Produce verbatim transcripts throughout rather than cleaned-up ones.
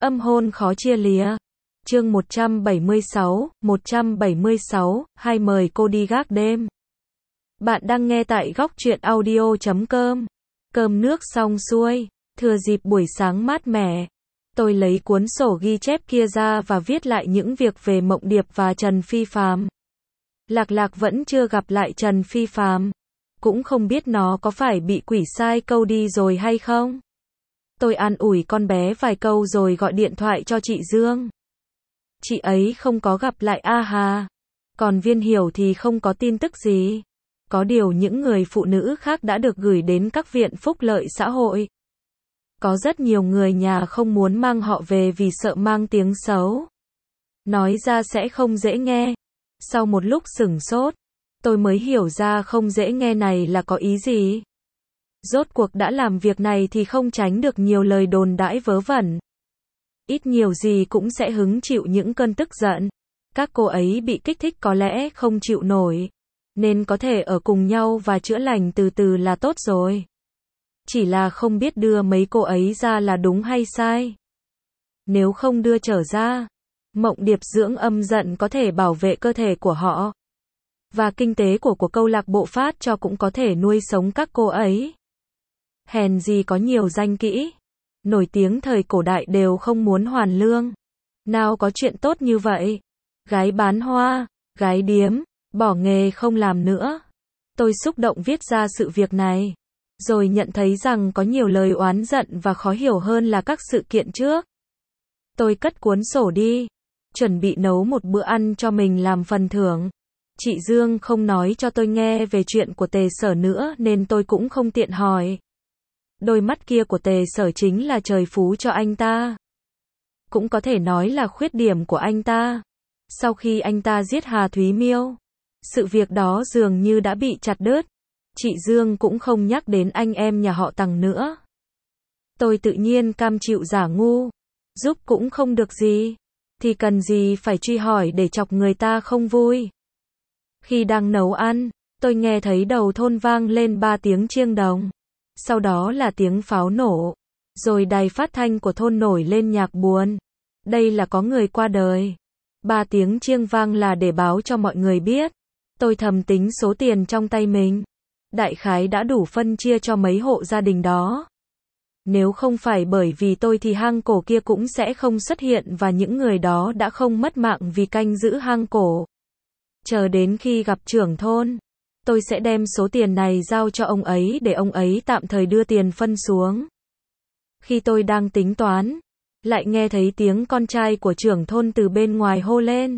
Âm hôn khó chia lìa. Chương một trăm bảy mươi sáu, một trăm bảy mươi sáu, hai mời cô đi gác đêm. Bạn đang nghe tại góc truyện audio chấm com. Cơm nước xong xuôi, thừa dịp buổi sáng mát mẻ, tôi lấy cuốn sổ ghi chép kia ra và viết lại những việc về Mộng Điệp và Trần Phi Phàm. Lạc Lạc vẫn chưa gặp lại Trần Phi Phàm, cũng không biết nó có phải bị quỷ sai câu đi rồi hay không. Tôi an ủi con bé vài câu rồi gọi điện thoại cho chị Dương. Chị ấy không có gặp lại A Hà. Còn Viên Hiểu thì không có tin tức gì. Có điều những người phụ nữ khác đã được gửi đến các viện phúc lợi xã hội. Có rất nhiều người nhà không muốn mang họ về vì sợ mang tiếng xấu. Nói ra sẽ không dễ nghe. Sau một lúc sửng sốt, tôi mới hiểu ra không dễ nghe này là có ý gì. Rốt cuộc đã làm việc này thì không tránh được nhiều lời đồn đãi vớ vẩn. Ít nhiều gì cũng sẽ hứng chịu những cơn tức giận. Các cô ấy bị kích thích có lẽ không chịu nổi, nên có thể ở cùng nhau và chữa lành từ từ là tốt rồi. Chỉ là không biết đưa mấy cô ấy ra là đúng hay sai. Nếu không đưa trở ra, Mộng Điệp dưỡng âm giận có thể bảo vệ cơ thể của họ. Và kinh tế của của câu lạc bộ phát cho cũng có thể nuôi sống các cô ấy. Hèn gì có nhiều danh kỹ nổi tiếng thời cổ đại đều không muốn hoàn lương. Nào có chuyện tốt như vậy. Gái bán hoa, gái điếm, bỏ nghề không làm nữa. Tôi xúc động viết ra sự việc này, rồi nhận thấy rằng có nhiều lời oán giận và khó hiểu hơn là các sự kiện trước. Tôi cất cuốn sổ đi, chuẩn bị nấu một bữa ăn cho mình làm phần thưởng. Chị Dương không nói cho tôi nghe về chuyện của Tề Sở nữa nên tôi cũng không tiện hỏi. Đôi mắt kia của Tề Sở chính là trời phú cho anh ta. Cũng có thể nói là khuyết điểm của anh ta. Sau khi anh ta giết Hà Thúy Miêu, sự việc đó dường như đã bị chặt đứt. Chị Dương cũng không nhắc đến anh em nhà họ Tằng nữa. Tôi tự nhiên cam chịu giả ngu. Giúp cũng không được gì, thì cần gì phải truy hỏi để chọc người ta không vui. Khi đang nấu ăn, tôi nghe thấy đầu thôn vang lên ba tiếng chiêng đồng. Sau đó là tiếng pháo nổ. Rồi đài phát thanh của thôn nổi lên nhạc buồn. Đây là có người qua đời. Ba tiếng chiêng vang là để báo cho mọi người biết. Tôi thầm tính số tiền trong tay mình. Đại khái đã đủ phân chia cho mấy hộ gia đình đó. Nếu không phải bởi vì tôi thì hang cổ kia cũng sẽ không xuất hiện và những người đó đã không mất mạng vì canh giữ hang cổ. Chờ đến khi gặp trưởng thôn, tôi sẽ đem số tiền này giao cho ông ấy để ông ấy tạm thời đưa tiền phân xuống. Khi tôi đang tính toán, lại nghe thấy tiếng con trai của trưởng thôn từ bên ngoài hô lên.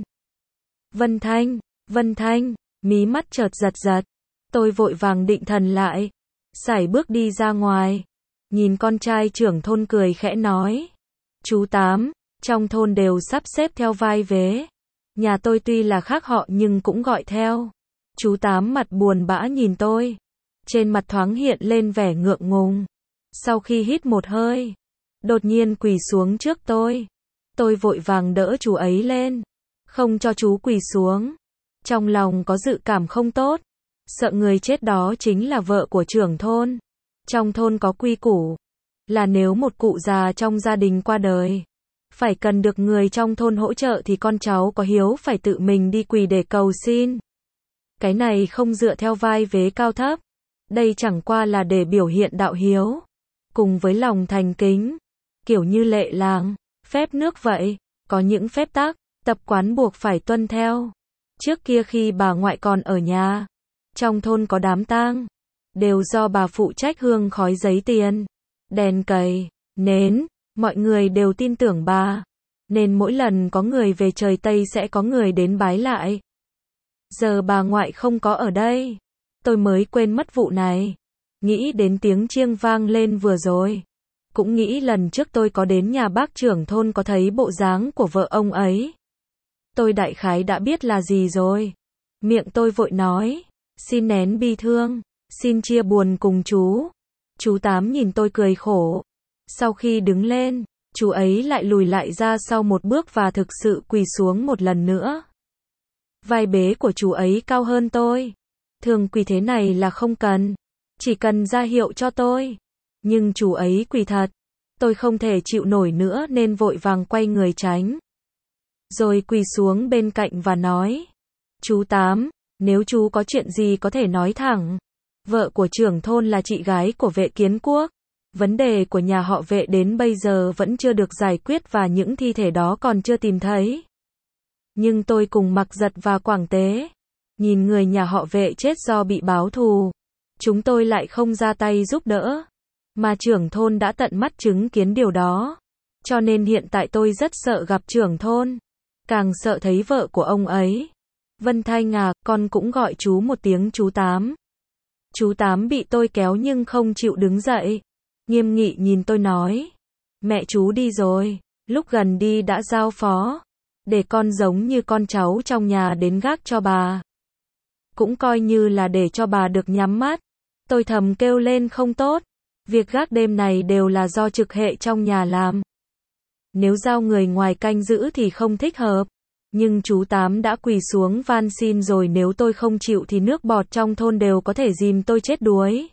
Vân Thanh, Vân Thanh, mí mắt chợt giật giật. Tôi vội vàng định thần lại, sải bước đi ra ngoài. Nhìn con trai trưởng thôn cười khẽ nói. Chú Tám, trong thôn đều sắp xếp theo vai vế. Nhà tôi tuy là khác họ nhưng cũng gọi theo. Chú Tám mặt buồn bã nhìn tôi. Trên mặt thoáng hiện lên vẻ ngượng ngùng. Sau khi hít một hơi, đột nhiên quỳ xuống trước tôi. Tôi vội vàng đỡ chú ấy lên, không cho chú quỳ xuống. Trong lòng có dự cảm không tốt. Sợ người chết đó chính là vợ của trưởng thôn. Trong thôn có quy củ là nếu một cụ già trong gia đình qua đời, phải cần được người trong thôn hỗ trợ thì con cháu có hiếu phải tự mình đi quỳ để cầu xin. Cái này không dựa theo vai vế cao thấp. Đây chẳng qua là để biểu hiện đạo hiếu, cùng với lòng thành kính, kiểu như lệ làng, phép nước vậy. Có những phép tắc, tập quán buộc phải tuân theo. Trước kia khi bà ngoại còn ở nhà, trong thôn có đám tang, đều do bà phụ trách hương khói giấy tiền, đèn cầy, nến, mọi người đều tin tưởng bà, nên mỗi lần có người về trời Tây sẽ có người đến bái lại. Giờ bà ngoại không có ở đây, tôi mới quên mất vụ này. Nghĩ đến tiếng chiêng vang lên vừa rồi, cũng nghĩ lần trước tôi có đến nhà bác trưởng thôn có thấy bộ dáng của vợ ông ấy. Tôi đại khái đã biết là gì rồi. Miệng tôi vội nói, xin nén bi thương, xin chia buồn cùng chú. Chú Tám nhìn tôi cười khổ. Sau khi đứng lên, chú ấy lại lùi lại ra sau một bước và thực sự quỳ xuống một lần nữa. Vai bế của chú ấy cao hơn tôi. Thường quỳ thế này là không cần, chỉ cần ra hiệu cho tôi. Nhưng chú ấy quỳ thật. Tôi không thể chịu nổi nữa nên vội vàng quay người tránh. Rồi quỳ xuống bên cạnh và nói, chú Tám, nếu chú có chuyện gì có thể nói thẳng. Vợ của trưởng thôn là chị gái của Vệ Kiến Quốc. Vấn đề của nhà họ Vệ đến bây giờ vẫn chưa được giải quyết và những thi thể đó còn chưa tìm thấy. Nhưng tôi cùng Mặc Giật và Quảng Tế, nhìn người nhà họ Vệ chết do bị báo thù, chúng tôi lại không ra tay giúp đỡ. Mà trưởng thôn đã tận mắt chứng kiến điều đó. Cho nên hiện tại tôi rất sợ gặp trưởng thôn. Càng sợ thấy vợ của ông ấy. Vân Thanh à, con cũng gọi chú một tiếng chú Tám. Chú Tám bị tôi kéo nhưng không chịu đứng dậy. Nghiêm nghị nhìn tôi nói. Mẹ chú đi rồi. Lúc gần đi đã giao phó. Để con giống như con cháu trong nhà đến gác cho bà. Cũng coi như là để cho bà được nhắm mắt. Tôi thầm kêu lên không tốt. Việc gác đêm này đều là do trực hệ trong nhà làm. Nếu giao người ngoài canh giữ thì không thích hợp. Nhưng chú Tám đã quỳ xuống van xin rồi, nếu tôi không chịu thì nước bọt trong thôn đều có thể dìm tôi chết đuối.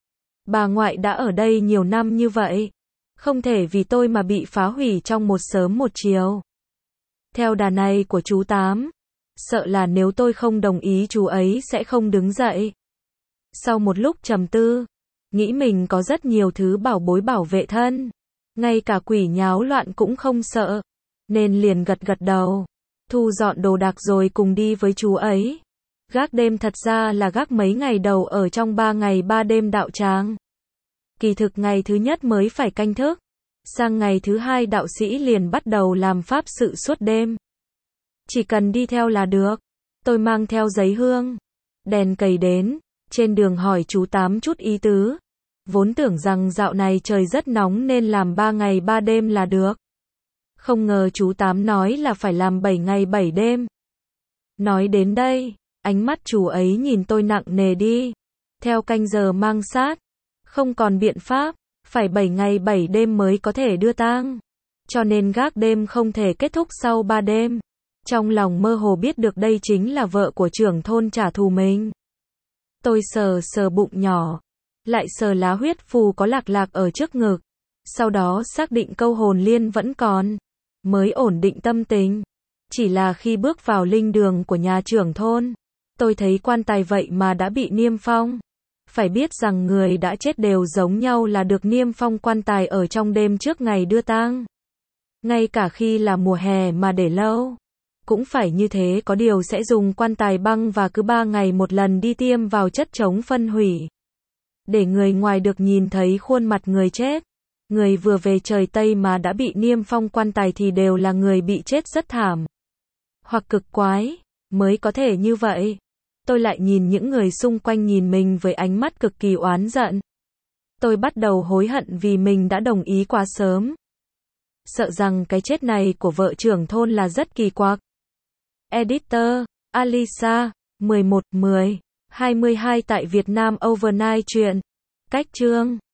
Bà ngoại đã ở đây nhiều năm như vậy. Không thể vì tôi mà bị phá hủy trong một sớm một chiều. Theo đà này của chú Tám, sợ là nếu tôi không đồng ý chú ấy sẽ không đứng dậy. Sau một lúc trầm tư, nghĩ mình có rất nhiều thứ bảo bối bảo vệ thân. Ngay cả quỷ nháo loạn cũng không sợ. Nên liền gật gật đầu. Thu dọn đồ đạc rồi cùng đi với chú ấy. Gác đêm thật ra là gác mấy ngày đầu ở trong ba ngày ba đêm đạo tràng. Kỳ thực ngày thứ nhất mới phải canh thức. Sang ngày thứ hai đạo sĩ liền bắt đầu làm pháp sự suốt đêm. Chỉ cần đi theo là được. Tôi mang theo giấy hương, đèn cầy đến. Trên đường hỏi chú Tám chút ý tứ. Vốn tưởng rằng dạo này trời rất nóng nên làm ba ngày ba đêm là được. Không ngờ chú Tám nói là phải làm bảy ngày bảy đêm. Nói đến đây, ánh mắt chú ấy nhìn tôi nặng nề đi. Theo canh giờ mang sát. Không còn biện pháp. Phải bảy ngày bảy đêm mới có thể đưa tang. Cho nên gác đêm không thể kết thúc sau ba đêm. Trong lòng mơ hồ biết được đây chính là vợ của trưởng thôn trả thù mình. Tôi sờ sờ bụng nhỏ. Lại sờ lá huyết phù có lạc lạc ở trước ngực. Sau đó xác định câu hồn liên vẫn còn. Mới ổn định tâm tình. Chỉ là khi bước vào linh đường của nhà trưởng thôn, tôi thấy quan tài vậy mà đã bị niêm phong. Phải biết rằng người đã chết đều giống nhau là được niêm phong quan tài ở trong đêm trước ngày đưa tang. Ngay cả khi là mùa hè mà để lâu, cũng phải như thế, có điều sẽ dùng quan tài băng và cứ ba ngày một lần đi tiêm vào chất chống phân hủy. Để người ngoài được nhìn thấy khuôn mặt người chết. Người vừa về trời Tây mà đã bị niêm phong quan tài thì đều là người bị chết rất thảm. Hoặc cực quái, mới có thể như vậy. Tôi lại nhìn những người xung quanh nhìn mình với ánh mắt cực kỳ oán giận. Tôi bắt đầu hối hận vì mình đã đồng ý quá sớm. Sợ rằng cái chết này của vợ trưởng thôn là rất kỳ quặc. Editor, Alisa, mười một mười hai mươi hai tại Việt Nam Overnight truyện. Cách chương